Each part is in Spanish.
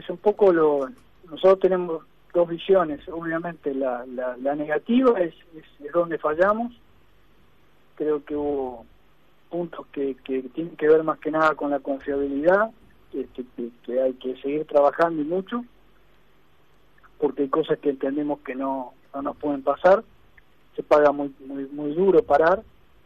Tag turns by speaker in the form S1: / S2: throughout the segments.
S1: es un poco nosotros tenemos dos visiones. Obviamente la negativa es donde fallamos. Creo que hubo puntos que tienen que ver más que nada con la confiabilidad, que hay que seguir trabajando y mucho, porque hay cosas que entendemos que no nos pueden pasar. Se paga muy duro parar.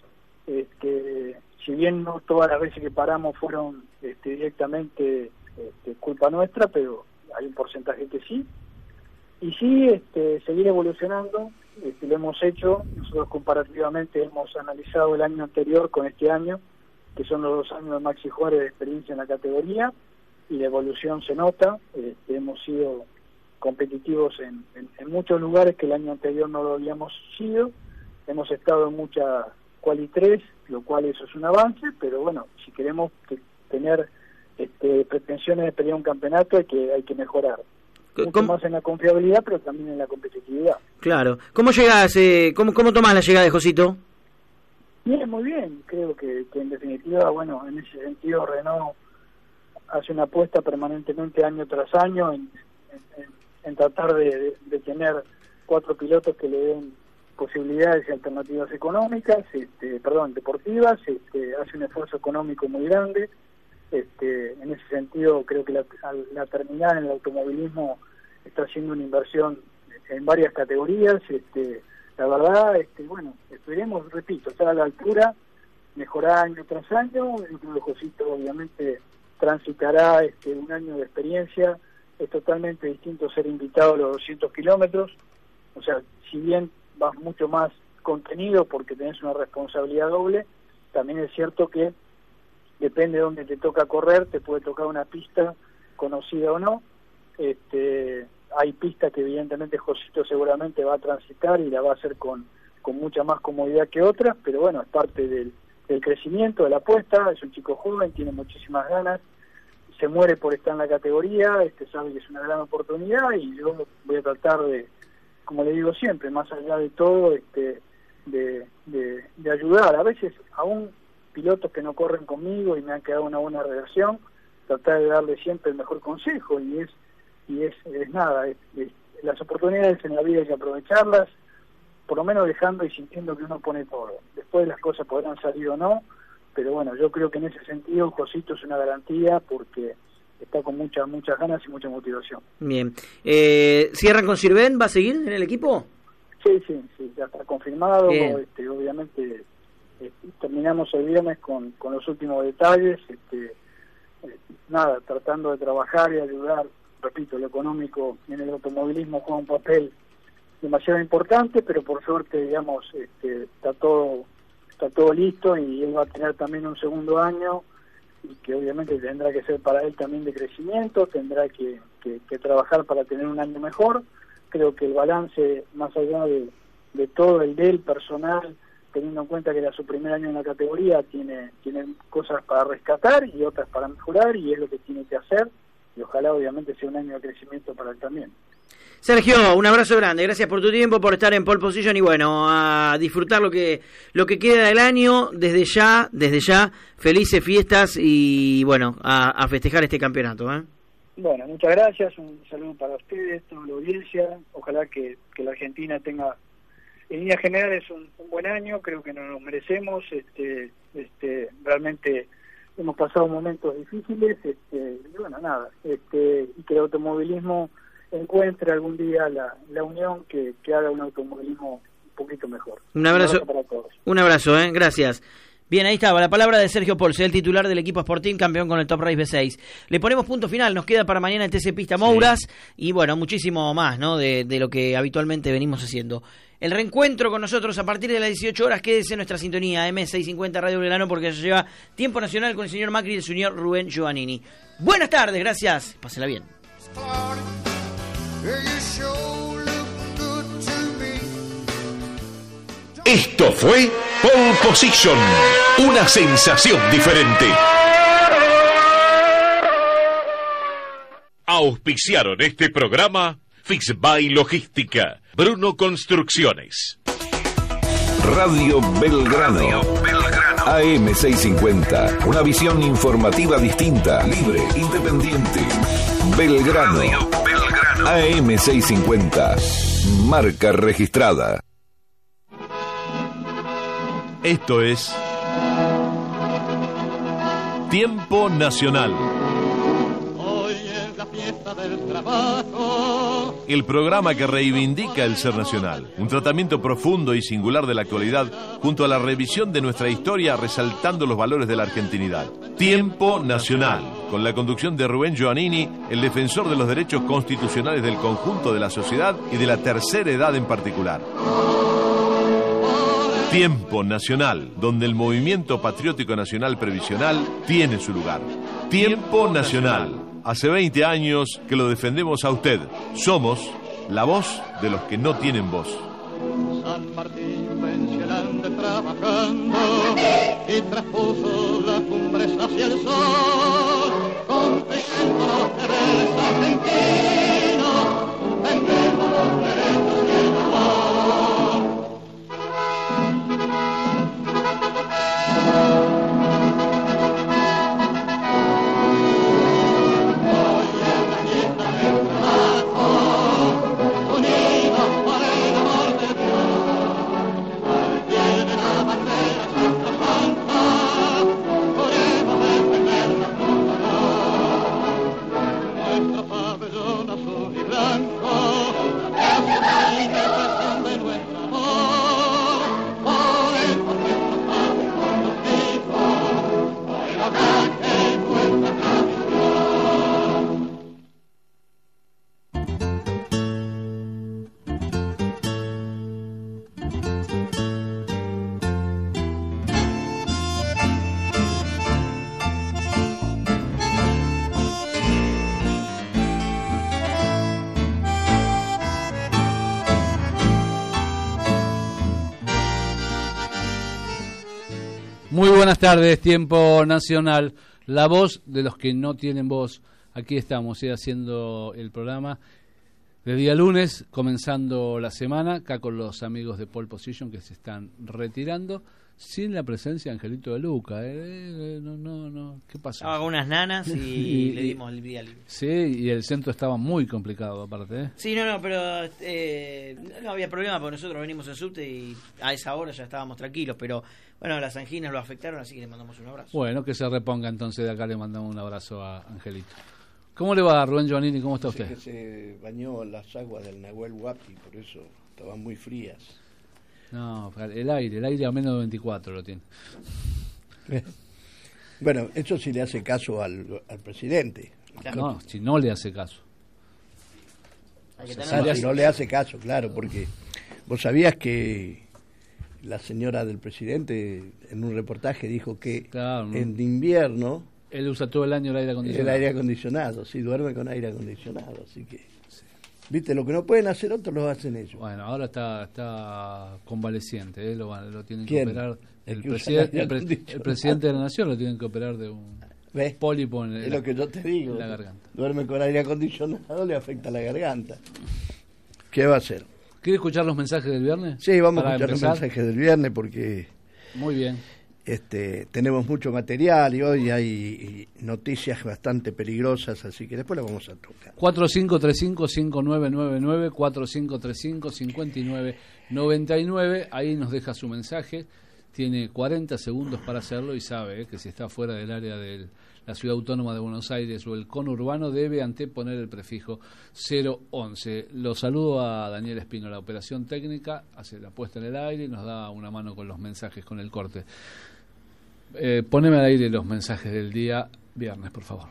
S1: Si bien no todas las veces que paramos fueron directamente culpa nuestra, pero hay un porcentaje que sí. Y sí, seguir evolucionando, lo hemos hecho. Nosotros comparativamente hemos analizado el año anterior con este año, que son los 2 años de Maxi Juárez de experiencia en la categoría, y la evolución se nota. Hemos sido competitivos en muchos lugares que el año anterior no lo habíamos sido. Hemos estado en mucha Quali 3, lo cual eso es un avance, pero bueno, si queremos tener pretensiones de pelear un campeonato hay que mejorar. Mucho más en la confiabilidad, pero también en la competitividad.
S2: Claro. ¿Cómo llegas? ¿Cómo tomás la llegada de Josito?
S1: Bien, muy bien. Creo que en definitiva, bueno, en ese sentido Renault hace una apuesta permanentemente año tras año en tratar de tener 4 pilotos que le den posibilidades y alternativas económicas, deportivas. Hace un esfuerzo económico muy grande. En ese sentido creo que la terminal en el automovilismo está haciendo una inversión en varias categorías. La verdad, bueno, esperemos, repito, estar a la altura, mejorar año tras año. El Club de Josito obviamente transitará un año de experiencia. Es totalmente distinto ser invitado a los 200 kilómetros, o sea, si bien vas mucho más contenido porque tenés una responsabilidad doble, también es cierto que depende de dónde te toca correr, te puede tocar una pista conocida o no. Hay pistas que evidentemente Josito seguramente va a transitar y la va a hacer con mucha más comodidad que otras, pero bueno, es parte del crecimiento, de la apuesta. Es un chico joven, tiene muchísimas ganas, se muere por estar en la categoría, sabe que es una gran oportunidad, y yo voy a tratar de, como le digo siempre, más allá de todo, de ayudar. A veces aún pilotos que no corren conmigo y me han quedado una buena relación, tratar de darle siempre el mejor consejo, y es nada, las oportunidades en la vida hay que aprovecharlas, por lo menos dejando y sintiendo que uno pone todo. Después las cosas podrán salir o no, pero bueno, yo creo que en ese sentido Josito es una garantía porque está con muchas ganas y mucha motivación.
S2: Bien. ¿Cierran con Sirven? ¿Va a seguir en el equipo?
S1: Sí, ya está confirmado. Obviamente terminamos el viernes con los últimos detalles. Tratando de trabajar y ayudar. Repito, lo económico en el automovilismo juega un papel demasiado importante, pero por suerte, digamos, está todo listo, y él va a tener también un segundo año, y que obviamente tendrá que ser para él también de crecimiento, tendrá que trabajar para tener un año mejor. Creo que el balance, más allá de todo el de él personal, teniendo en cuenta que era su primer año en la categoría, tiene cosas para rescatar y otras para mejorar, y es lo que tiene que hacer, y ojalá obviamente sea un año de crecimiento para él también.
S2: Sergio, un abrazo grande, gracias por tu tiempo, por estar en pole position, y bueno, a disfrutar lo que queda del año. Desde ya, felices fiestas, y bueno, a festejar este campeonato.
S1: Bueno, muchas gracias, un saludo para ustedes, toda la audiencia. Ojalá que la Argentina tenga, en líneas generales, un buen año. Creo que nos lo merecemos. Realmente hemos pasado momentos difíciles, y bueno, nada, y que el automovilismo encuentre algún día la unión que haga un automovilismo un poquito mejor.
S2: Un abrazo
S1: para todos.
S2: Un abrazo, gracias. Bien, ahí estaba la palabra de Sergio Polse, el titular del equipo Sporting, campeón con el Top Race V6. Le ponemos punto final, nos queda para mañana el TC Pista Mouras, y bueno, muchísimo más, ¿no?, de lo que habitualmente venimos haciendo. El reencuentro con nosotros a partir de las 18 horas, quédese en nuestra sintonía M650 Radio Belgrano, porque se lleva Tiempo Nacional con el señor Macri y el señor Rubén Giovannini. Buenas tardes, gracias, pásela bien.
S3: Esto fue Pole Position, una sensación diferente. Auspiciaron este programa Fixbuy Logística, Bruno Construcciones. Radio Belgrano. AM650, una visión informativa distinta, libre, independiente. Belgrano. AM650. Marca registrada.
S4: Esto es Tiempo Nacional.
S5: Hoy es la fiesta del trabajo.
S4: El programa que reivindica el ser nacional. Un tratamiento profundo y singular de la actualidad, junto a la revisión de nuestra historia, resaltando los valores de la argentinidad. Tiempo Nacional, con la conducción de Rubén Giovannini, el defensor de los derechos constitucionales del conjunto de la sociedad y de la tercera edad en particular. Tiempo Nacional, donde el movimiento patriótico nacional previsional tiene su lugar. Tiempo Nacional. Hace 20 años que lo defendemos a usted. Somos la voz de los que no tienen voz.
S5: San Martín pensionante trabajando y traspuso las cumbres hacia el sol, confecando los deberes argentinos, vendemos los derechos y el amor.
S6: Muy buenas tardes, Tiempo Nacional, la voz de los que no tienen voz. Aquí estamos haciendo el programa de día lunes, comenzando la semana, acá con los amigos de Pole Position que se están retirando, sin la presencia de Angelito de Luca. No, ¿qué pasó?
S2: Estaba con unas nanas y le dimos el día libre.
S6: Sí, y el centro estaba muy complicado aparte, ¿eh?
S2: Sí, pero no había problema porque nosotros venimos en subte y a esa hora ya estábamos tranquilos, pero bueno, las anginas lo afectaron, así que le mandamos un abrazo.
S6: Bueno, que se reponga entonces, de acá le mandamos un abrazo a Angelito. ¿Cómo le va, Rubén Giovannini? ¿Cómo está usted?
S7: Que se bañó en las aguas del Nahuel Huapi, por eso estaban muy frías.
S6: No, el aire a menos de 24 lo tiene.
S7: Bueno, eso sí le hace caso al presidente.
S6: Claro. No, si no le hace caso.
S7: Si no le hace caso, claro, porque vos sabías que la señora del presidente en un reportaje dijo que claro, en invierno
S6: él usa todo el año el aire acondicionado.
S7: El aire acondicionado, sí, duerme con aire acondicionado, así que sí. Viste, lo que no pueden hacer otros lo hacen ellos.
S6: Bueno, ahora está convaleciente, lo tienen que
S7: ¿Quién?
S6: operar el presidente de la nación, lo tienen que operar de un pólipo
S7: es lo que yo te digo,
S6: en la garganta.
S7: Duerme con aire acondicionado, le afecta la garganta. ¿Qué va a hacer?
S6: ¿Quiere escuchar los mensajes del viernes?
S7: Sí, vamos a escuchar los mensajes del viernes porque
S6: muy bien.
S7: Tenemos mucho material y hoy hay noticias bastante peligrosas, así que después las vamos a tocar.
S6: 4535-5999, 4535-5999, ahí nos deja su mensaje, tiene 40 segundos para hacerlo y sabe que si está fuera del área de la Ciudad Autónoma de Buenos Aires o el conurbano debe anteponer el prefijo 011. Lo saludo a Daniel Espino, la operación técnica, hace la puesta en el aire y nos da una mano con los mensajes, con el corte. Poneme al aire los mensajes del día viernes, por favor.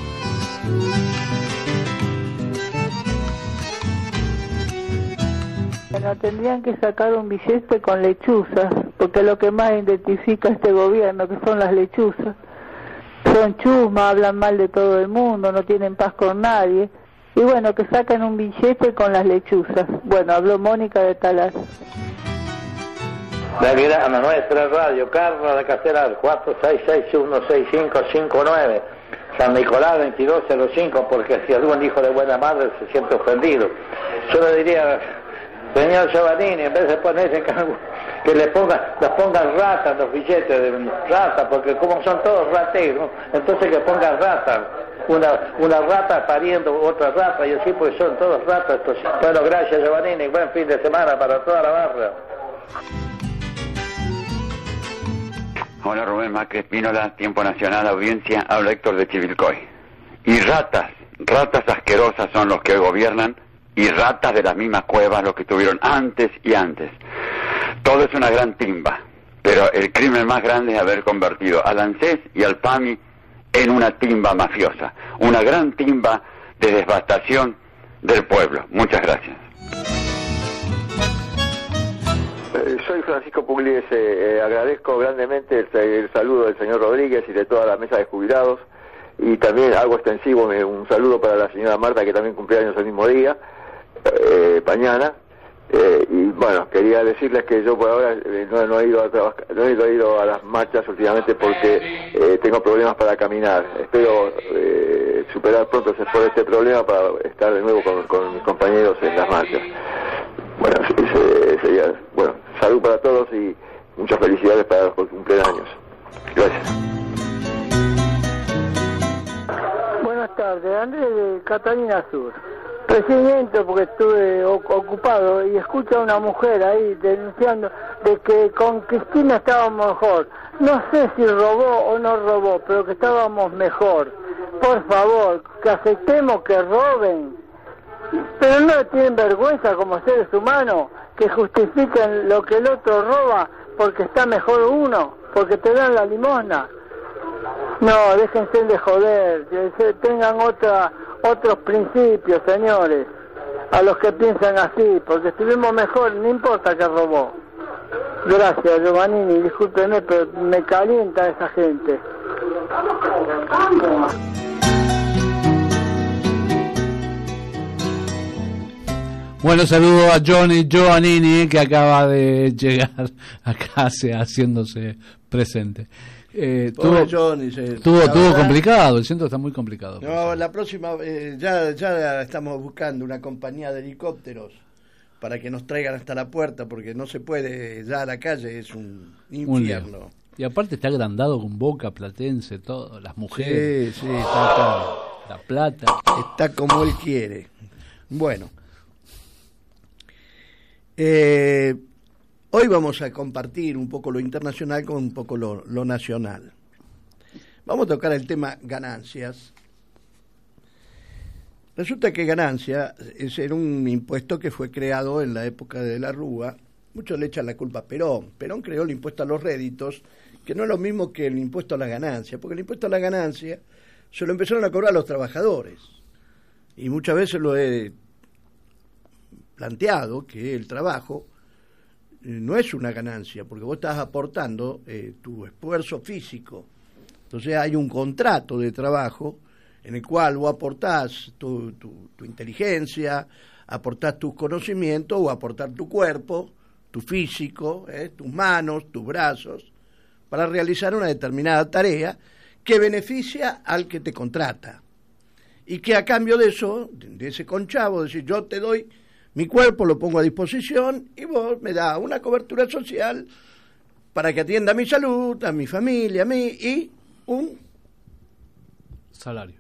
S8: Bueno, tendrían que sacar un billete con lechuzas, porque lo que más identifica a este gobierno, que son las lechuzas. Son chusmas, hablan mal de todo el mundo, no tienen paz con nadie. Y bueno, que saquen un billete con las lechuzas. Bueno, habló Mónica de Talar.
S9: Belgrano, nuestra radio, Carlos de Castelar, 46616559, San Nicolás 2205, porque si algún hijo de buena madre se siente ofendido. Yo le diría, señor Giovannini, en vez de ponerse que les pongan ratas los billetes de ratas, porque como son todos rateros, entonces que pongan ratas. una rata pariendo otra rata, y así pues son todos ratas estos. Bueno, gracias Giovannini, buen fin de semana para toda la barra.
S10: Hola Rubén Macri Espínola, Tiempo Nacional, audiencia, habla Héctor de Chivilcoy. Y ratas asquerosas son los que hoy gobiernan, y ratas de las mismas cuevas los que estuvieron antes y antes. Todo es una gran timba, pero el crimen más grande es haber convertido al ANSES y al PAMI en una timba mafiosa, una gran timba de devastación del pueblo. Muchas gracias.
S11: Soy Francisco Pugliese, agradezco grandemente el saludo del señor Rodríguez y de toda la mesa de jubilados, y también hago extensivo un saludo para la señora Marta, que también cumple años el mismo día, mañana, y bueno, quería decirles que yo por ahora no he ido a trabajar, no he ido a las marchas últimamente porque tengo problemas para caminar. Espero superar pronto este problema para estar de nuevo con mis compañeros en las marchas. Bueno, sería, bueno, salud para todos y muchas felicidades para los cumpleaños. Gracias.
S8: Buenas tardes, Andrés de Catalina Sur. Recién entro porque estuve ocupado y escucho a una mujer ahí denunciando de que con Cristina estábamos mejor. No sé si robó o no robó, pero que estábamos mejor. Por favor, que aceptemos que roben. Pero no tienen vergüenza como seres humanos que justifiquen lo que el otro roba porque está mejor uno, porque te dan la limosna. No, déjense de joder, que tengan otros principios, señores, a los que piensan así, porque estuvimos mejor, no importa que robó. Gracias, Giovannini, discúlpeme, pero me calienta esa gente.
S6: Bueno, saludo a Johnny Giovannini, que acaba de llegar acá haciéndose presente. Tuvo complicado, el centro está muy complicado.
S7: No, la próxima, ya estamos buscando una compañía de helicópteros para que nos traigan hasta la puerta, porque no se puede, ya a la calle es un infierno.
S6: Y aparte está agrandado con Boca, Platense, todo, las mujeres.
S7: Sí, está acá.
S6: La plata.
S7: Está como él quiere. Bueno. Hoy vamos a compartir un poco lo internacional con un poco lo nacional. Vamos a tocar el tema ganancias. Resulta que ganancia era un impuesto que fue creado en la época de la Rúa. Muchos le echan la culpa a Perón. Perón creó el impuesto a los réditos, que no es lo mismo que el impuesto a la ganancia, porque el impuesto a la ganancia se lo empezaron a cobrar los trabajadores. Y muchas veces lo he planteado, que el trabajo no es una ganancia, porque vos estás aportando tu esfuerzo físico. Entonces hay un contrato de trabajo en el cual vos aportás tu inteligencia, aportás tus conocimientos o aportás tu cuerpo, tu físico, tus manos, tus brazos, para realizar una determinada tarea que beneficia al que te contrata. Y que a cambio de eso, de ese conchavo, decir, yo te doy mi cuerpo, lo pongo a disposición y vos me das una cobertura social para que atienda a mi salud, a mi familia, a mí, y un
S6: salario.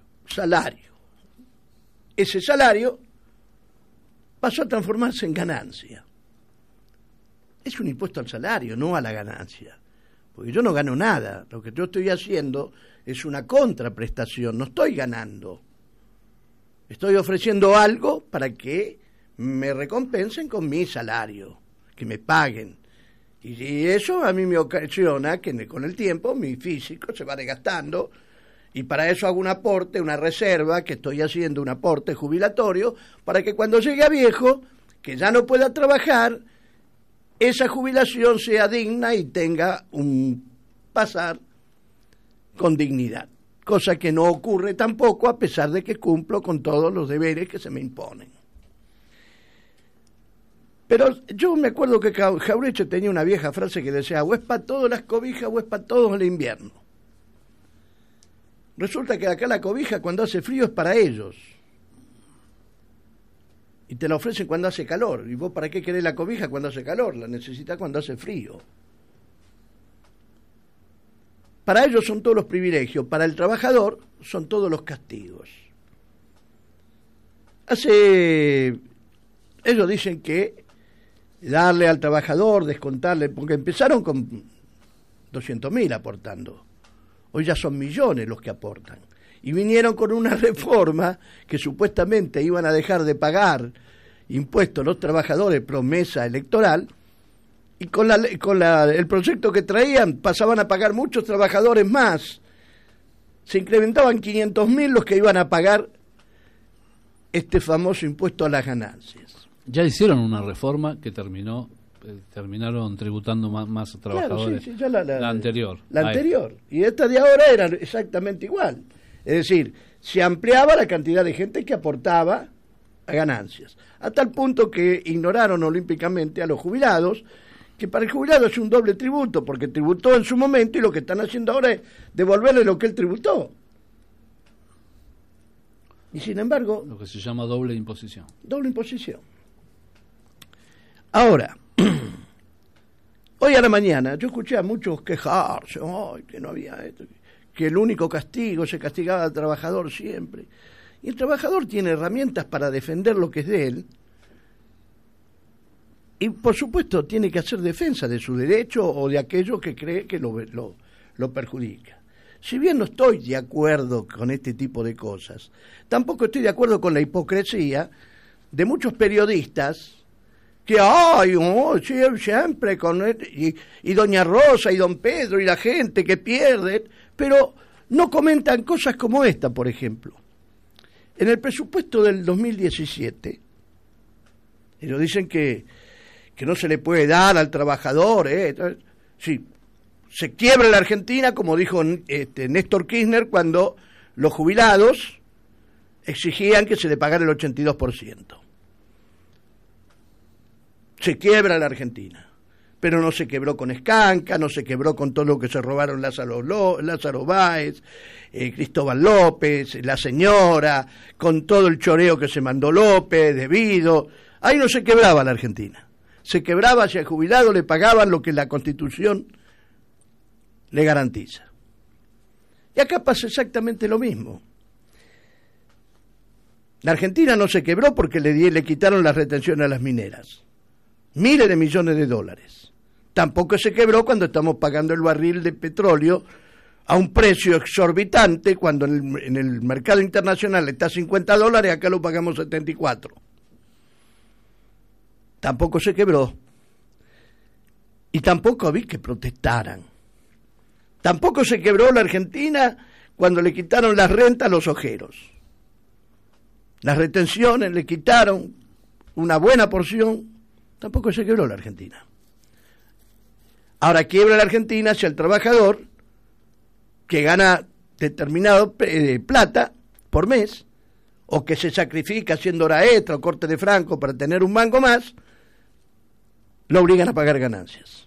S7: Ese salario pasó a transformarse en ganancia. Es un impuesto al salario, no a la ganancia. Porque yo no gano nada. Lo que yo estoy haciendo es una contraprestación. No estoy ganando. Estoy ofreciendo algo para que me recompensen con mi salario, que me paguen. Y eso a mí me ocasiona que con el tiempo mi físico se va desgastando, y para eso hago un aporte, una reserva, que estoy haciendo un aporte jubilatorio, para que cuando llegue a viejo, que ya no pueda trabajar, esa jubilación sea digna y tenga un pasar con dignidad. Cosa que no ocurre tampoco, a pesar de que cumplo con todos los deberes que se me imponen. Pero yo me acuerdo que Jauretche tenía una vieja frase que decía, o es para todos las cobijas o es para todos el invierno. Resulta que acá la cobija cuando hace frío es para ellos. Y te la ofrecen cuando hace calor. ¿Y vos para qué querés la cobija cuando hace calor? La necesitas cuando hace frío. Para ellos son todos los privilegios, para el trabajador son todos los castigos. Ellos dicen que darle al trabajador, descontarle, porque empezaron con 200.000 aportando, hoy ya son millones los que aportan, y vinieron con una reforma que supuestamente iban a dejar de pagar impuestos los trabajadores, promesa electoral, y con el proyecto que traían pasaban a pagar muchos trabajadores más, se incrementaban 500.000 los que iban a pagar este famoso impuesto a las ganancias.
S6: Ya hicieron una reforma que terminaron tributando más trabajadores.
S7: Claro, sí, ya la
S6: anterior.
S7: La anterior. Y esta de ahora era exactamente igual. Es decir, se ampliaba la cantidad de gente que aportaba a ganancias. A tal punto que ignoraron olímpicamente a los jubilados, que para el jubilado es un doble tributo, porque tributó en su momento y lo que están haciendo ahora es devolverle lo que él tributó. Y sin embargo...
S6: Lo que se llama doble imposición.
S7: Doble imposición. Ahora, hoy a la mañana yo escuché a muchos quejarse, que no había esto, que el único castigo, se castigaba al trabajador siempre. Y el trabajador tiene herramientas para defender lo que es de él, y por supuesto tiene que hacer defensa de su derecho o de aquello que cree que lo perjudica. Si bien no estoy de acuerdo con este tipo de cosas, tampoco estoy de acuerdo con la hipocresía de muchos periodistas que siempre con y doña Rosa y don Pedro y la gente que pierden, pero no comentan cosas como esta, por ejemplo. En el presupuesto del 2017, ellos dicen que no se le puede dar al trabajador, sí, se quiebra la Argentina, como dijo Néstor Kirchner cuando los jubilados exigían que se le pagara el 82%. Se quiebra la Argentina, pero no se quebró con Escanca, no se quebró con todo lo que se robaron Lázaro Báez, Cristóbal López, la señora, con todo el choreo que se mandó López, debido. Ahí no se quebraba la Argentina. Se quebraba si al jubilado le pagaban lo que la Constitución le garantiza. Y acá pasa exactamente lo mismo. La Argentina no se quebró porque le quitaron las retenciones a las mineras. Miles de millones de dólares. Tampoco se quebró cuando estamos pagando el barril de petróleo a un precio exorbitante, cuando en el mercado internacional está a $50, acá lo pagamos 74. Tampoco se quebró. Y tampoco vi que protestaran. Tampoco se quebró la Argentina cuando le quitaron las rentas a los ojeros. Las retenciones le quitaron una buena porción. Tampoco se quebró la Argentina. Ahora quiebra la Argentina si el trabajador que gana determinado plata por mes, o que se sacrifica haciendo hora extra o corte de franco para tener un mango más, lo obligan a pagar ganancias.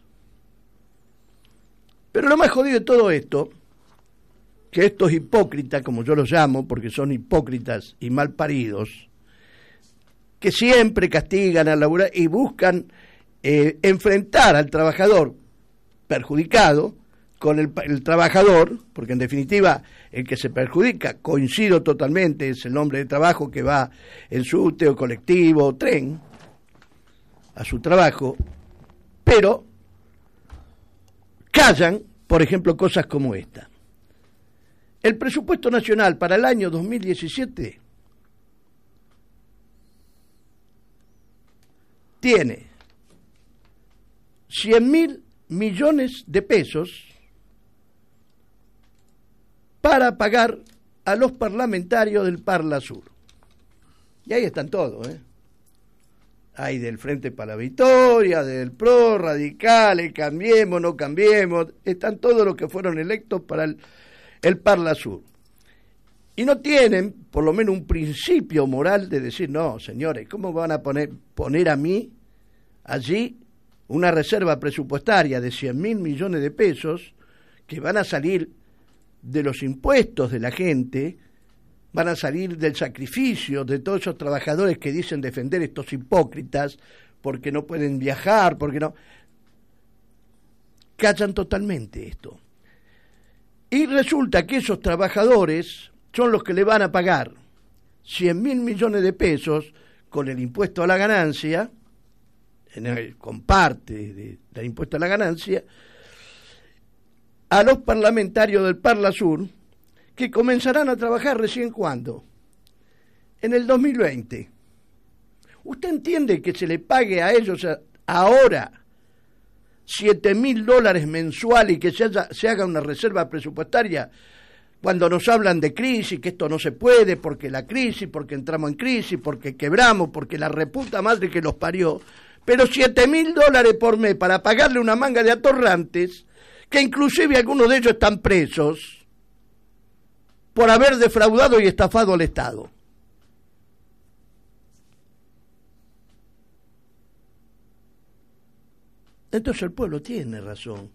S7: Pero lo más jodido de todo esto, que estos hipócritas, como yo los llamo, porque son hipócritas y mal paridos, que siempre castigan al laburar y buscan enfrentar al trabajador perjudicado con el trabajador, porque en definitiva el que se perjudica, coincido totalmente, es el hombre de trabajo que va en subte o colectivo o tren a su trabajo, pero callan, por ejemplo, cosas como esta. El presupuesto nacional para el año 2017 tiene 100.000 millones de pesos para pagar a los parlamentarios del Parla Sur. Y ahí están todos, Hay del Frente para la Victoria, del PRO, radicales, cambiemos, no cambiemos, están todos los que fueron electos para el Parla Sur. Y no tienen, por lo menos, un principio moral de decir, no, señores, ¿cómo van a poner a mí allí una reserva presupuestaria de 100.000 millones de pesos que van a salir de los impuestos de la gente, van a salir del sacrificio de todos esos trabajadores que dicen defender estos hipócritas porque no pueden viajar, porque no... Callan totalmente esto. Y resulta que esos trabajadores son los que le van a pagar 100.000 millones de pesos con el impuesto a la ganancia, con parte del impuesto a la ganancia, a los parlamentarios del Parlasur, que comenzarán a trabajar recién ¿cuándo? En el 2020. ¿Usted entiende que se le pague a ellos ahora $7.000 mensuales y que se haga una reserva presupuestaria cuando nos hablan de crisis, que esto no se puede, porque la crisis, porque entramos en crisis, porque quebramos, porque la reputa madre que los parió, pero $7.000 por mes para pagarle una manga de atorrantes, que inclusive algunos de ellos están presos por haber defraudado y estafado al Estado? Entonces el pueblo tiene razón.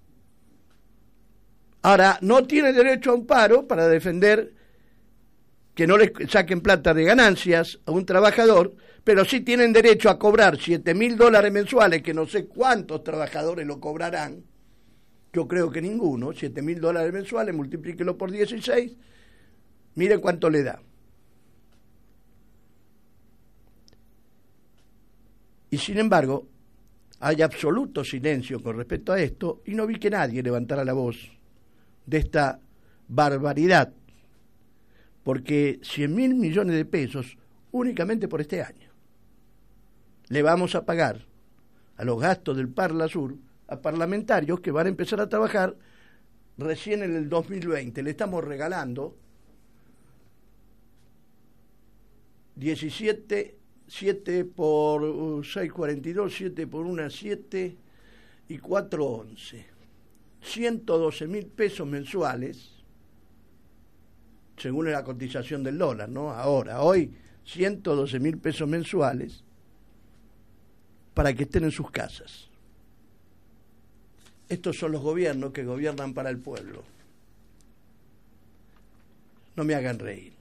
S7: Ahora, no tiene derecho a un paro para defender que no le saquen plata de ganancias a un trabajador, pero sí tienen derecho a cobrar $7.000 mensuales, que no sé cuántos trabajadores lo cobrarán. Yo creo que ninguno. $7.000 mensuales, multiplíquelo por 16, miren cuánto le da. Y sin embargo, hay absoluto silencio con respecto a esto, y no vi que nadie levantara la voz de esta barbaridad, porque 100.000 millones de pesos únicamente por este año le vamos a pagar a los gastos del Parlasur a parlamentarios que van a empezar a trabajar recién en el 2020. Le estamos regalando 7 por 6,42, 7 por 1, 7 y 4, 11. 112.000 pesos mensuales, según la cotización del dólar, ¿no? Hoy, 112.000 pesos mensuales para que estén en sus casas. Estos son los gobiernos que gobiernan para el pueblo. No me hagan reír.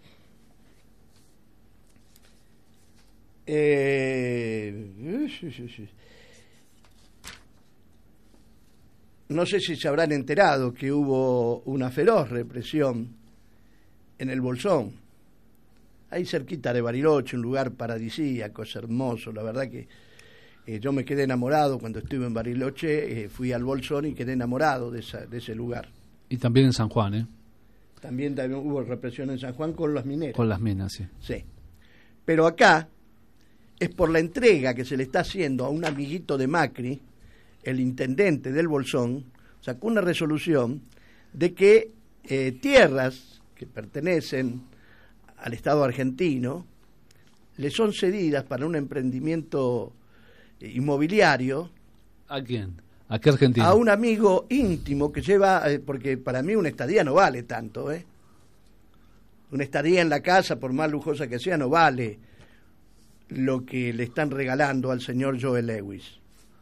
S7: No sé si se habrán enterado que hubo una feroz represión en el Bolsón, ahí cerquita de Bariloche, un lugar paradisíaco, es hermoso. La verdad que yo me quedé enamorado cuando estuve en Bariloche, fui al Bolsón y quedé enamorado de ese lugar.
S6: Y también en San Juan, ¿eh?
S7: También hubo represión en San Juan con las mineras.
S6: Con las minas, sí.
S7: Sí. Pero acá es por la entrega que se le está haciendo a un amiguito de Macri, el intendente del Bolsón, sacó una resolución de que tierras que pertenecen al Estado argentino le son cedidas para un emprendimiento inmobiliario.
S6: ¿A quién? ¿A qué argentino?
S7: A un amigo íntimo que lleva, porque para mí una estadía no vale tanto, Una estadía en la casa, por más lujosa que sea, no vale lo que le están regalando al señor Joe Lewis.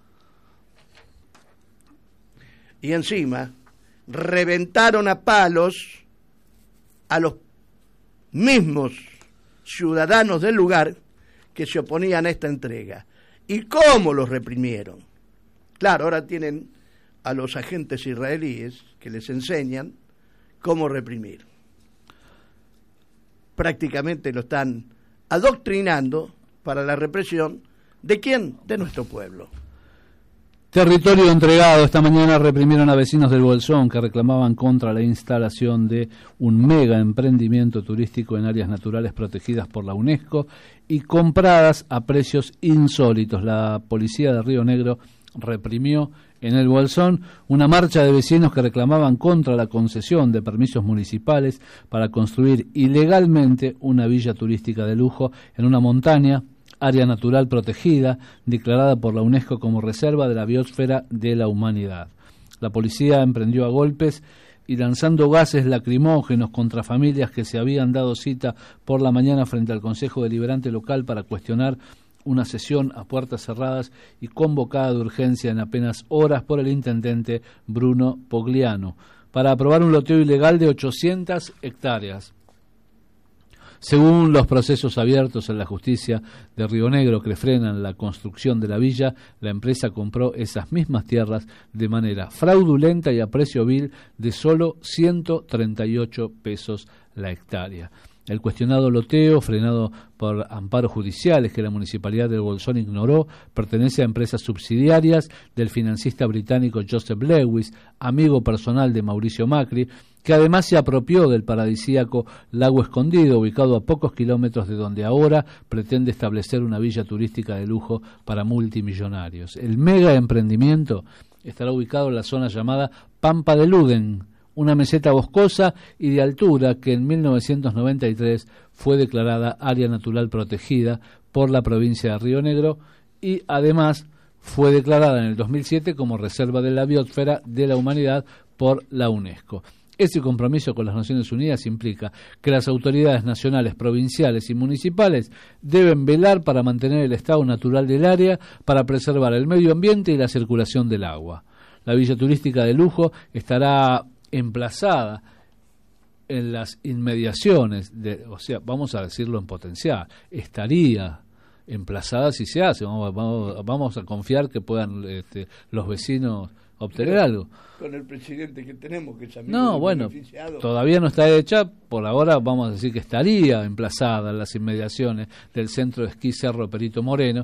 S7: Y encima reventaron a palos a los mismos ciudadanos del lugar que se oponían a esta entrega. ¿Y cómo los reprimieron? Claro, ahora tienen a los agentes israelíes que les enseñan cómo reprimir. Prácticamente lo están adoctrinando para la represión. ¿De quién? De nuestro pueblo.
S6: Territorio entregado. Esta mañana reprimieron a vecinos del Bolsón que reclamaban contra la instalación de un mega emprendimiento turístico en áreas naturales protegidas por la UNESCO y compradas a precios insólitos. La policía de Río Negro reprimió en el Bolsón una marcha de vecinos que reclamaban contra la concesión de permisos municipales para construir ilegalmente una villa turística de lujo en una montaña, área natural protegida, declarada por la UNESCO como reserva de la biosfera de la humanidad. La policía emprendió a golpes y lanzando gases lacrimógenos contra familias que se habían dado cita por la mañana frente al Consejo Deliberante local para cuestionar una sesión a puertas cerradas y convocada de urgencia en apenas horas por el intendente Bruno Pogliano, para aprobar un loteo ilegal de 800 hectáreas. Según los procesos abiertos en la justicia de Río Negro que frenan la construcción de la villa, la empresa compró esas mismas tierras de manera fraudulenta y a precio vil de solo 138 pesos la hectárea. El cuestionado loteo, frenado por amparos judiciales que la Municipalidad de Bolsón ignoró, pertenece a empresas subsidiarias del financista británico Joseph Lewis, amigo personal de Mauricio Macri, que además se apropió del paradisíaco Lago Escondido, ubicado a pocos kilómetros de donde ahora pretende establecer una villa turística de lujo para multimillonarios. El mega emprendimiento estará ubicado en la zona llamada Pampa de Luden, una meseta boscosa y de altura que en 1993 fue declarada área natural protegida por la provincia de Río Negro y además fue declarada en el 2007 como Reserva de la Biosfera de la Humanidad por la UNESCO. Ese compromiso con las Naciones Unidas implica que las autoridades nacionales, provinciales y municipales deben velar para mantener el estado natural del área, para preservar el medio ambiente y la circulación del agua. La villa turística de lujo estará emplazada en las inmediaciones, o sea, vamos a decirlo en potencial, estaría emplazada si se hace, vamos a confiar que puedan los vecinos obtener algo.
S7: Con el presidente que tenemos, que es amigo
S6: no, bueno, todavía no está hecha, por ahora vamos a decir que estaría emplazada en las inmediaciones del centro de esquí Cerro Perito Moreno,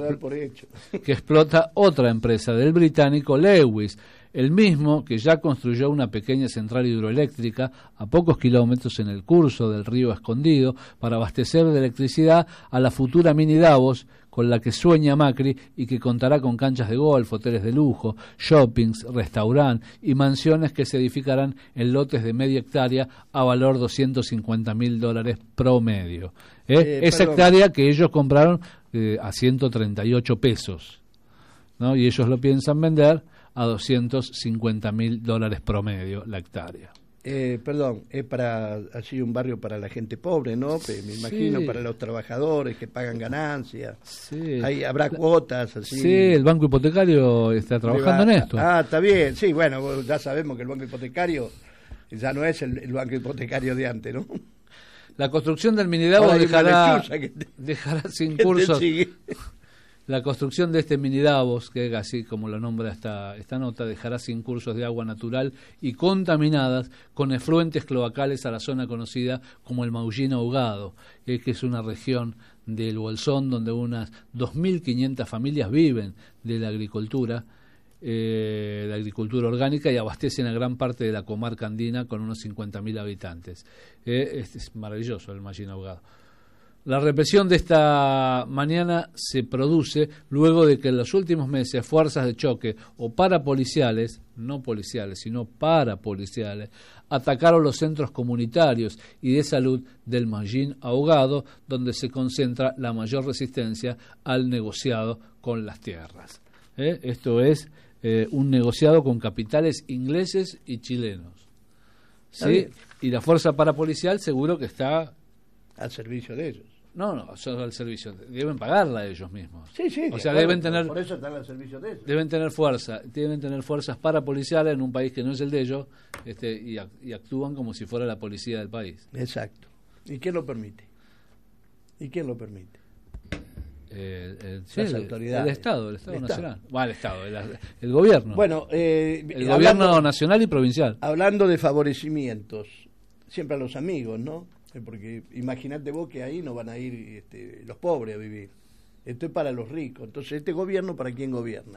S6: que explota otra empresa del británico Lewis, el mismo que ya construyó una pequeña central hidroeléctrica a pocos kilómetros en el curso del río Escondido para abastecer de electricidad a la futura mini Davos con la que sueña Macri y que contará con canchas de golf, hoteles de lujo, shoppings, restaurantes y mansiones que se edificarán en lotes de media hectárea a valor $250.000 promedio. Esa hectárea que ellos compraron a 138 pesos, ¿no? Y ellos lo piensan vender a $250.000 promedio la hectárea.
S7: Perdón, es para así un barrio para la gente pobre, ¿no? Me imagino, para los trabajadores que pagan ganancias.
S6: Sí.
S7: Habrá cuotas así.
S6: Sí, el banco hipotecario está trabajando en esto.
S7: Ah, está bien. Sí, bueno, ya sabemos que el banco hipotecario ya no es el banco hipotecario de antes, ¿no?
S6: La construcción del Minidavo dejará sin cursos. La construcción de este Minidavos, que así como lo nombra esta nota, dejará sin cursos de agua natural y contaminadas con efluentes cloacales a la zona conocida como el Maullín Ahogado, que es una región del Bolsón donde unas 2.500 familias viven de la agricultura orgánica y abastecen a gran parte de la comarca andina con unos 50.000 habitantes. Es maravilloso el Maullín Ahogado. La represión de esta mañana se produce luego de que en los últimos meses fuerzas de choque o parapoliciales, no policiales, sino parapoliciales, atacaron los centros comunitarios y de salud del Maullín Ahogado, donde se concentra la mayor resistencia al negociado con las tierras. Esto es un negociado con capitales ingleses y chilenos. ¿Sí? Y la fuerza parapolicial seguro que está
S7: al servicio de ellos.
S6: No, son al servicio. Deben pagarla ellos mismos.
S7: Sí.
S6: O sea, deben tener.
S7: Por eso están al servicio de ellos.
S6: Deben tener fuerzas parapoliciales en un país que no es el de ellos, y actúan como si fuera la policía del país.
S7: Exacto. ¿Y quién lo permite?
S6: Las
S7: autoridades.
S6: El Estado Nacional. Bueno, el gobierno.
S7: Bueno,
S6: el gobierno nacional y provincial.
S7: Hablando de favorecimientos, siempre a los amigos, ¿no? Porque imagínate vos que ahí no van a ir los pobres a vivir. Esto es para los ricos. Entonces, ¿este gobierno para quién gobierna?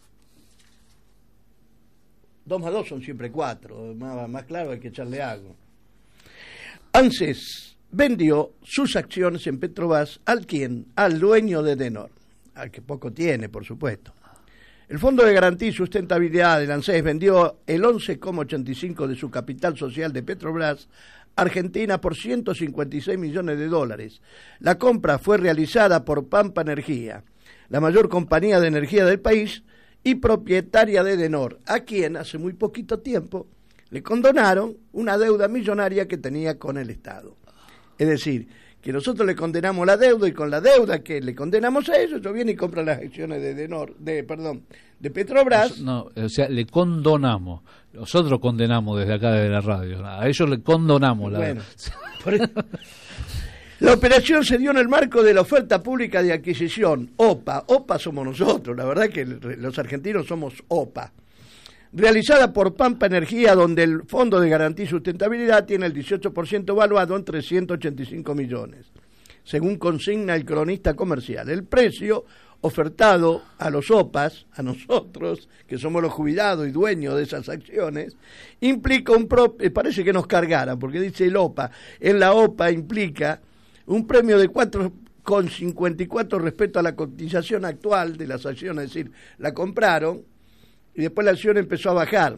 S7: 2 más 2 son siempre 4. Más claro hay que echarle algo. ANSES vendió sus acciones en Petrobras ¿al quién? Al dueño de Edenor, al que poco tiene, por supuesto. El Fondo de Garantía y Sustentabilidad del ANSES vendió el 11,85% de su capital social de Petrobras Argentina por $156 millones. La compra fue realizada por Pampa Energía, la mayor compañía de energía del país y propietaria de Edenor, a quien hace muy poquito tiempo le condonaron una deuda millonaria que tenía con el Estado. Es decir, que nosotros le condenamos la deuda y con la deuda que le condenamos a ellos, yo viene y compra las acciones de Petrobras.
S6: No, o sea, le condonamos. Nosotros condenamos desde acá, desde la radio. A ellos le condonamos la deuda.
S7: La operación se dio en el marco de la oferta pública de adquisición, OPA. OPA somos nosotros, la verdad que los argentinos somos OPA. Realizada por Pampa Energía, donde el Fondo de Garantía y Sustentabilidad tiene el 18% evaluado en 385 millones, según consigna el cronista comercial. El precio ofertado a los OPAs, a nosotros, que somos los jubilados y dueños de esas acciones, implica parece que nos cargaran, porque dice el OPA, en la OPA implica un premio de 4,54 respecto a la cotización actual de las acciones, es decir, la compraron y después la acción empezó a bajar.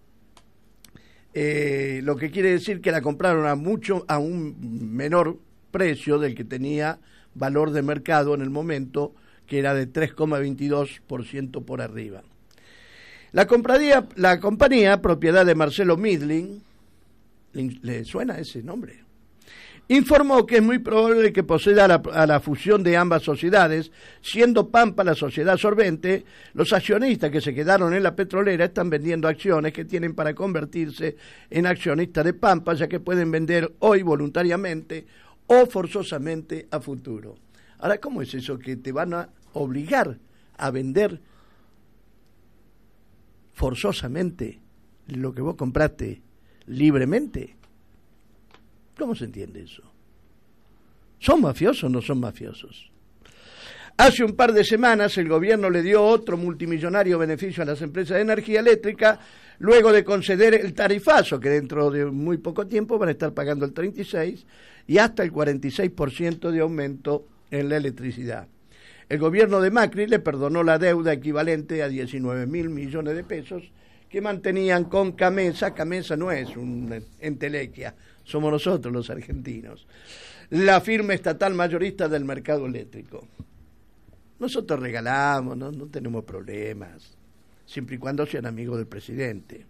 S7: Lo que quiere decir que la compraron a un menor precio del que tenía valor de mercado en el momento, que era de 3,22% por arriba. La compañía, propiedad de Marcelo Midling, ¿le suena ese nombre?, informó que es muy probable que proceda a la fusión de ambas sociedades, siendo Pampa la sociedad solvente. Los accionistas que se quedaron en la petrolera están vendiendo acciones que tienen para convertirse en accionistas de Pampa, ya que pueden vender hoy voluntariamente o forzosamente a futuro. Ahora, ¿cómo es eso que te van a obligar a vender forzosamente lo que vos compraste libremente? ¿Cómo se entiende eso? ¿Son mafiosos o no son mafiosos? Hace un par de semanas el gobierno le dio otro multimillonario beneficio a las empresas de energía eléctrica, luego de conceder el tarifazo, que dentro de muy poco tiempo van a estar pagando el 36% y hasta el 46% de aumento en la electricidad. El gobierno de Macri le perdonó la deuda equivalente a 19.000 millones de pesos que mantenían con Camesa. Camesa no es una entelequia, somos nosotros los argentinos, la firma estatal mayorista del mercado eléctrico. Nosotros regalamos, no tenemos problemas, siempre y cuando sean amigos del presidente.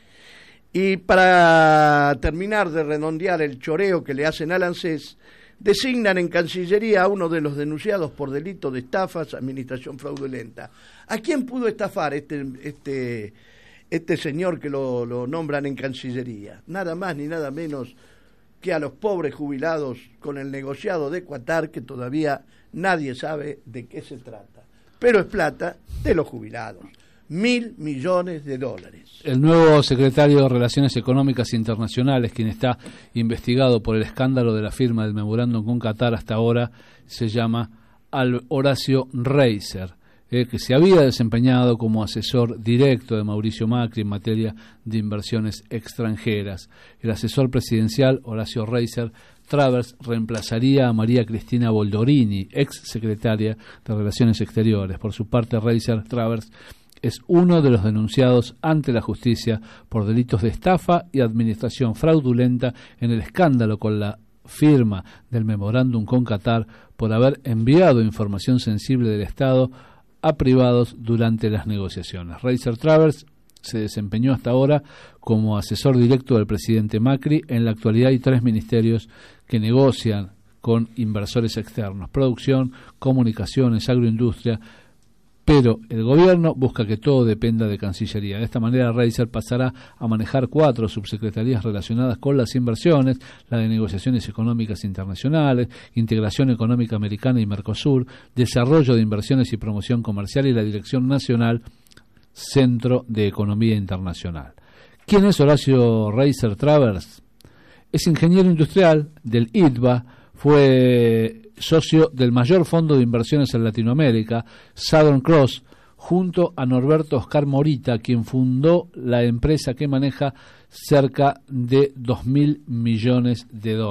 S7: Y para terminar de redondear el choreo que le hacen al ANSES, designan en Cancillería a uno de los denunciados por delito de estafas, administración fraudulenta. ¿A quién pudo estafar este señor que lo nombran en Cancillería? Nada más ni nada menos que a los pobres jubilados con el negociado de Qatar, que todavía nadie sabe de qué se trata. Pero es plata de los jubilados. $1.000 millones.
S6: El nuevo secretario de Relaciones Económicas Internacionales, quien está investigado por el escándalo de la firma del memorándum con Qatar hasta ahora, se llama Horacio Reiser, que se había desempeñado como asesor directo de Mauricio Macri en materia de inversiones extranjeras. El asesor presidencial, Horacio Reiser Travers, reemplazaría a María Cristina Boldorini, ex secretaria de Relaciones Exteriores. Por su parte, Reiser Travers es uno de los denunciados ante la justicia por delitos de estafa y administración fraudulenta en el escándalo con la firma del memorándum con Qatar por haber enviado información sensible del Estado a privados durante las negociaciones. Reiser Travers se desempeñó hasta ahora como asesor directo del presidente Macri. En la actualidad hay 3 ministerios que negocian con inversores externos: producción, comunicaciones, agroindustria, pero el gobierno busca que todo dependa de Cancillería. De esta manera, Reiser pasará a manejar 4 subsecretarías relacionadas con las inversiones: la de Negociaciones Económicas Internacionales, Integración Económica Americana y Mercosur, Desarrollo de Inversiones y Promoción Comercial, y la Dirección Nacional Centro de Economía Internacional. ¿Quién es Horacio Reiser Travers? Es ingeniero industrial del ITBA, fue socio del mayor fondo de inversiones en Latinoamérica, Southern Cross, junto a Norberto Oscar Morita, quien fundó la empresa que maneja cerca de $2.000 millones.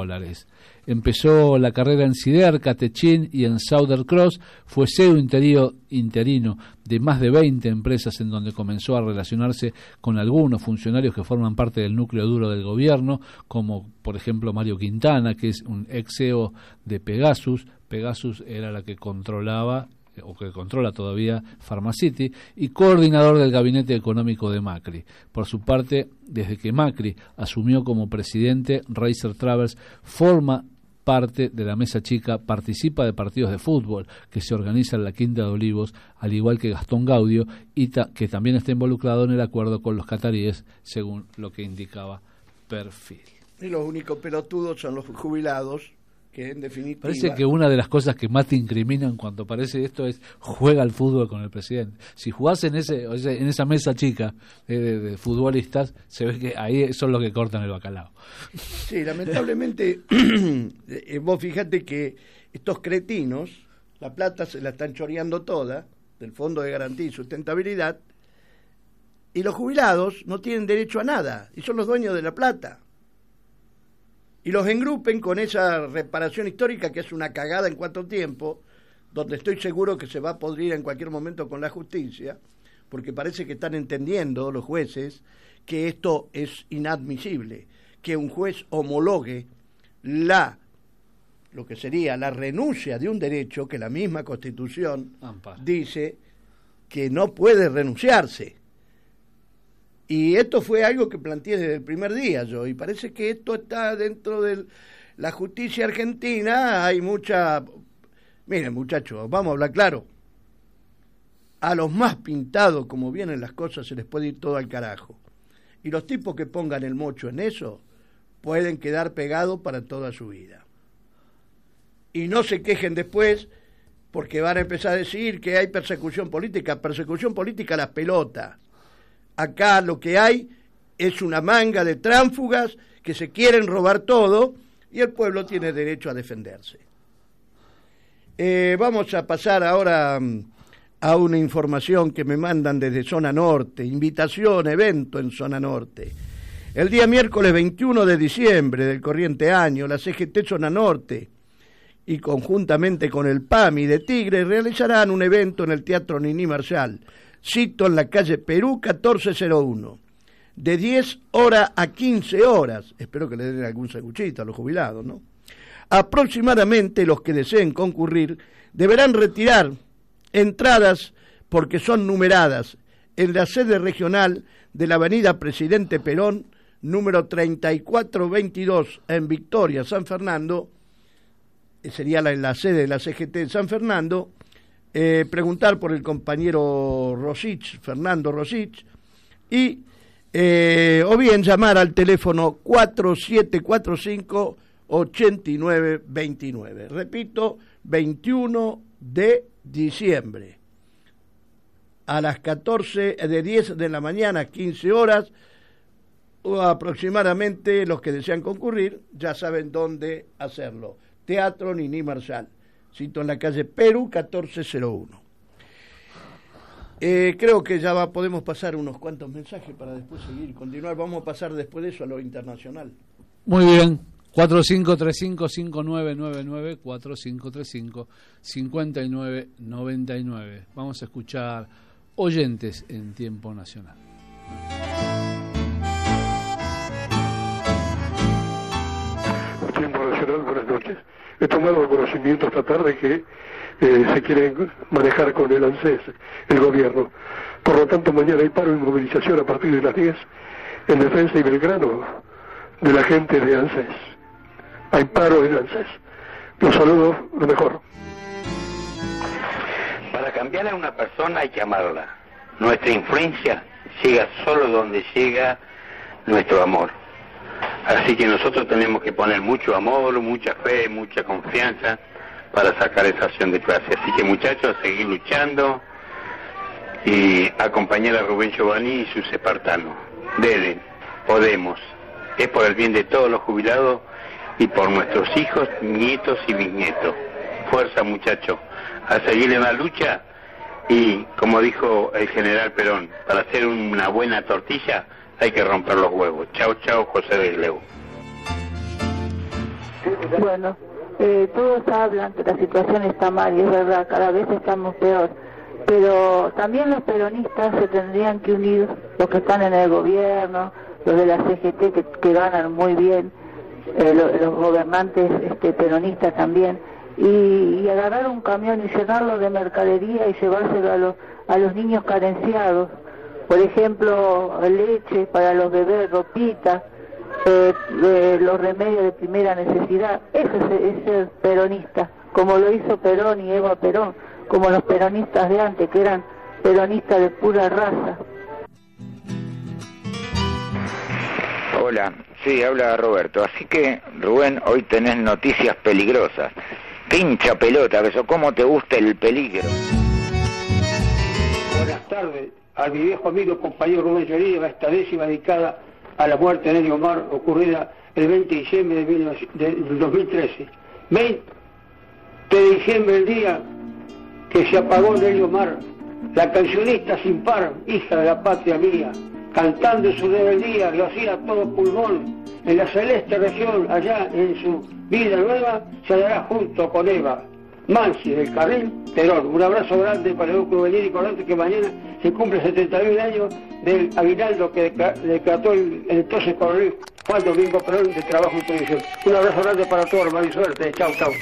S6: Empezó la carrera en Siderca, Techin y en Southern Cross. Fue CEO interino de más de 20 empresas, en donde comenzó a relacionarse con algunos funcionarios que forman parte del núcleo duro del gobierno, como por ejemplo Mario Quintana, que es un ex CEO de Pegasus. Pegasus era la que controlaba, o que controla todavía, Pharmacity, y coordinador del gabinete económico de Macri. Por su parte, desde que Macri asumió como presidente, Reiser Travers forma parte de la mesa chica, participa de partidos de fútbol que se organizan en la Quinta de Olivos, al igual que Gastón Gaudio, y que también está involucrado en el acuerdo con los cataríes, según lo que indicaba Perfil.
S7: Y los únicos pelotudos son los jubilados que en definitiva...
S6: Parece que una de las cosas que más te incriminan cuando aparece esto es juega al fútbol con el presidente. Si jugás en esa mesa chica de futbolistas, se ve que ahí son los que cortan el bacalao.
S7: Sí, lamentablemente, vos fíjate que estos cretinos, la plata se la están choreando toda, del Fondo de Garantía y Sustentabilidad, y los jubilados no tienen derecho a nada, y son los dueños de la plata. Y los engrupen con esa reparación histórica que es una cagada en 4 tiempos, donde estoy seguro que se va a podrir en cualquier momento con la justicia, porque parece que están entendiendo los jueces que esto es inadmisible, que un juez homologue lo que sería la renuncia de un derecho que la misma Constitución dice que no puede renunciarse. Y esto fue algo que planteé desde el primer día yo, y parece que esto está dentro de la justicia argentina. Hay mucha... Miren, muchachos, vamos a hablar claro. A los más pintados, como vienen las cosas, se les puede ir todo al carajo. Y los tipos que pongan el mocho en eso pueden quedar pegados para toda su vida. Y no se quejen después porque van a empezar a decir que hay persecución política a las pelotas. Acá lo que hay es una manga de tránsfugas que se quieren robar todo y el pueblo tiene derecho a defenderse. Vamos a pasar ahora a una información que me mandan desde Zona Norte, invitación, evento en Zona Norte. El día miércoles 21 de diciembre del corriente año, la CGT Zona Norte y conjuntamente con el PAMI de Tigre realizarán un evento en el Teatro Nini Marshall, cito en la calle Perú 1401, de 10 horas a 15 horas. Espero que le den algún sanguchito a los jubilados, ¿no? Aproximadamente los que deseen concurrir deberán retirar entradas porque son numeradas en la sede regional de la avenida Presidente Perón, número 3422 en Victoria, San Fernando. Sería la sede de la CGT en San Fernando. Preguntar por el compañero Rosich, Fernando Rosich, y o bien llamar al teléfono 4745-8929. Repito, 21 de diciembre a las 14, de 10 de la mañana, 15 horas, o aproximadamente. Los que desean concurrir ya saben dónde hacerlo. Teatro Nini Marshall, cito en la calle Perú 1401. Creo que ya podemos pasar unos cuantos mensajes para después seguir y continuar. Vamos a pasar después de eso a lo internacional.
S6: Muy bien. 4535-5999, 4535-5999. Vamos a escuchar oyentes en tiempo nacional.
S12: Tiempo nacional, buenas noches. He tomado conocimiento esta tarde que se quieren manejar con el ANSES, el gobierno. Por lo tanto, mañana hay paro y movilización a partir de las 10 en Defensa y Belgrano de la gente de ANSES. Hay paro en ANSES. Los saludo, lo mejor.
S13: Para cambiar a una persona hay que amarla. Nuestra influencia llega solo donde llega nuestro amor. Así que nosotros tenemos que poner mucho amor, mucha fe, mucha confianza para sacar esa acción de clase. Así que muchachos, seguir luchando y acompañar a Rubén Giovanni y sus espartanos. Deben, podemos. Es por el bien de todos los jubilados y por nuestros hijos, nietos y bisnietos. Fuerza, muchachos, a seguir en la lucha y, como dijo el general Perón, para hacer una buena tortilla hay que romper los huevos. Chao, chao, José de Gleu.
S8: Bueno, todos hablan que la situación está mal y es verdad, cada vez estamos peor. Pero también los peronistas se tendrían que unir, los que están en el gobierno, los de la CGT que ganan muy bien, los gobernantes peronistas también, y agarrar un camión y llenarlo de mercadería y llevárselo a los niños carenciados. Por ejemplo, leche para los bebés, ropita, los remedios de primera necesidad. Eso es ser peronista, como lo hizo Perón y Eva Perón, como los peronistas de antes, que eran peronistas de pura raza.
S14: Hola, Sí, habla Roberto. Así que, Rubén, hoy tenés noticias peligrosas. ¡Qué hincha pelota, beso! ¿Cómo te gusta el peligro?
S15: Buenas tardes. A mi viejo amigo compañero Rubén Llorida va esta décima dedicada a la muerte de Nelly Omar, ocurrida el 20 de diciembre del 2013. 20 de diciembre, el día que se apagó Nelly Omar, la cancionista sin par, hija de la patria mía, cantando en su rebeldía, lo hacía a todo pulmón, en la celeste región, allá en su vida nueva, se hallará junto con Eva Mansi del Carril Perón. Un abrazo grande para el núcleo juvenil y colante, que mañana se cumple 71 años del aguinaldo que decretó el entonces coronel Juan Domingo Perón de Trabajo y Televisión. Un abrazo grande para todos, hermano, y suerte. Chau, chau.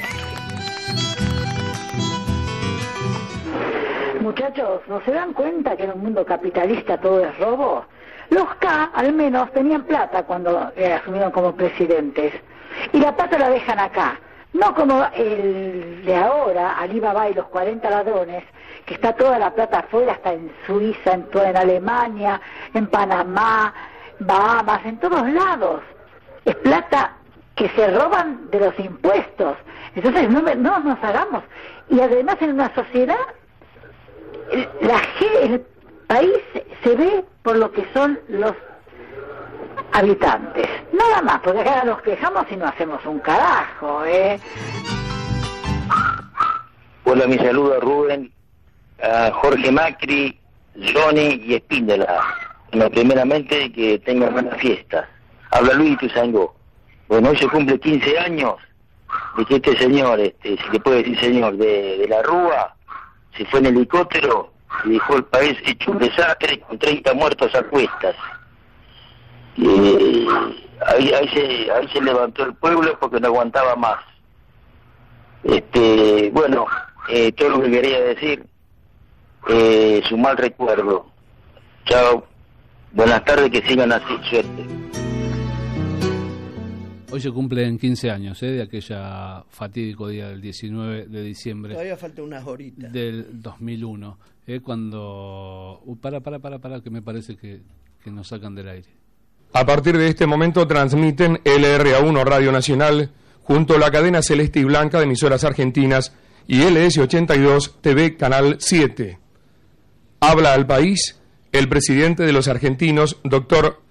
S16: Muchachos, ¿no se dan cuenta que en un mundo capitalista todo es robo? Los K, al menos, tenían plata cuando asumieron como presidentes. Y la plata la dejan acá. No como el de ahora, Alibaba y los 40 ladrones, que está toda la plata afuera, hasta en Suiza, en Alemania, en Panamá, Bahamas, en todos lados. Es plata que se roban de los impuestos. Entonces no nos hagamos. Y además en una sociedad, el país se ve por lo que son los habitantes, nada más, porque acá nos quejamos y no hacemos un carajo,
S17: Hola, mi saludo a Rubén, a Jorge Macri, Johnny y Espíndola. Primeramente, que tengan buenas fiestas. Habla Luis Tuzangó. Bueno, hoy se cumple 15 años de que este señor, si le puede decir señor, de la Rúa, se fue en helicóptero y dejó el país hecho un desastre con 30 muertos a cuestas. Ahí se levantó el pueblo porque no aguantaba más. Bueno, todo lo que quería decir, su mal recuerdo. Chao, buenas tardes, que sigan así, suerte.
S6: Hoy se cumplen 15 años de aquella fatídico día del 19 de diciembre.
S7: Todavía falta unas horitas.
S6: Del 2001, cuando... Para, que me parece que nos sacan del aire.
S18: A partir de este momento transmiten LRA1 Radio Nacional junto a la cadena Celeste y Blanca de emisoras argentinas y LS82 TV Canal 7. Habla al país el presidente de los argentinos, doctor